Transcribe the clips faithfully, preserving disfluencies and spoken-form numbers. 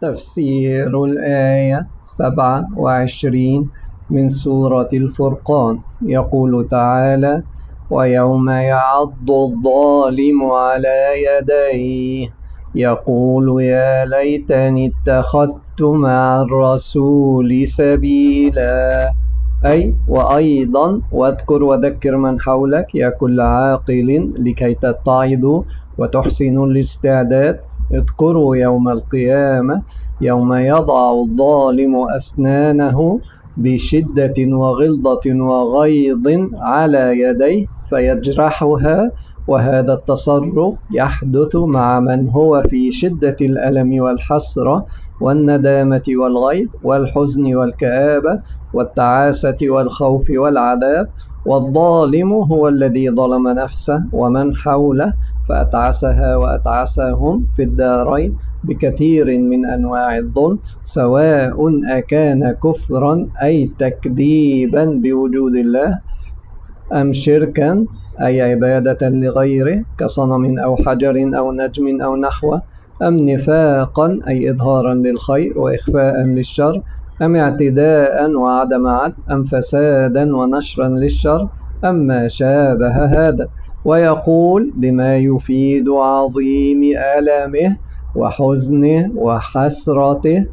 تفسير الآية سبعة وعشرين من سورة الفرقان. يقول تعالى: ويوم يعض الظالم على يديه يقول يا ليتني اتخذت مع الرسول سبيلا. أي وأيضا واذكر وذكر من حولك يا كل عاقل لكي تتعظوا وتحسنوا الاستعداد. اذكروا يوم القيامة يوم يضع الظالم أسنانه بشدة وغلظة وغيظ على يديه فيجرحها، وهذا التصرف يحدث مع من هو في شدة الألم والحسرة والندامة والغيظ والحزن والكآبة والتعاسة والخوف والعذاب. والظالم هو الذي ظلم نفسه ومن حوله فأتعسها وأتعسهم في الدارين بكثير من أنواع الظلم، سواء أكان كفرا أي تكذيبا بوجود الله، أم شركا أي عبادة لغيره كصنم أو حجر أو نجم أو نحوه، أم نفاقا أي إظهارا للخير وإخفاء للشر، أم اعتداء وعدم عدل، أم فسادا ونشرا للشر، أم ما شابه هذا. ويقول بما يفيد عظيم ألمه وحزنه وحسرته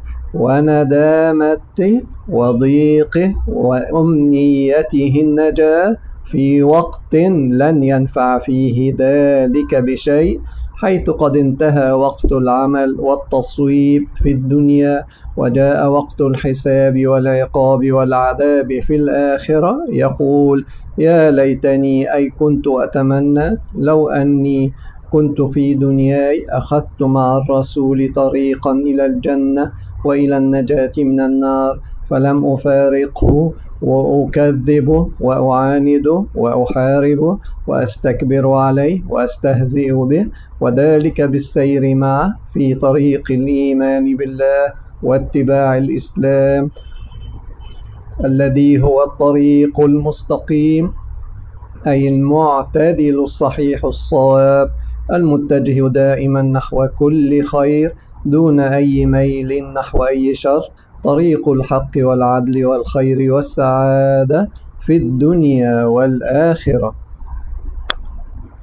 وندامته وضيقه وأمنيته النجاة في وقت لن ينفع فيه ذلك بشيء، حيث قد انتهى وقت العمل والتصويب في الدنيا وجاء وقت الحساب والعقاب والعذاب في الآخرة. يقول يا ليتني أي كنت أتمنى لو أني كنت في دنياي أخذت مع الرسول طريقا إلى الجنة وإلى النجاة من النار، فلم أفارقه وأكذبه وأعانده وأحاربه وأستكبر عليه وأستهزئ به، وذلك بالسير معه في طريق الإيمان بالله واتباع الإسلام الذي هو الطريق المستقيم، أي المعتدل الصحيح الصواب المتجه دائما نحو كل خير دون أي ميل نحو أي شر، طريق الحق والعدل والخير والسعادة في الدنيا والآخرة.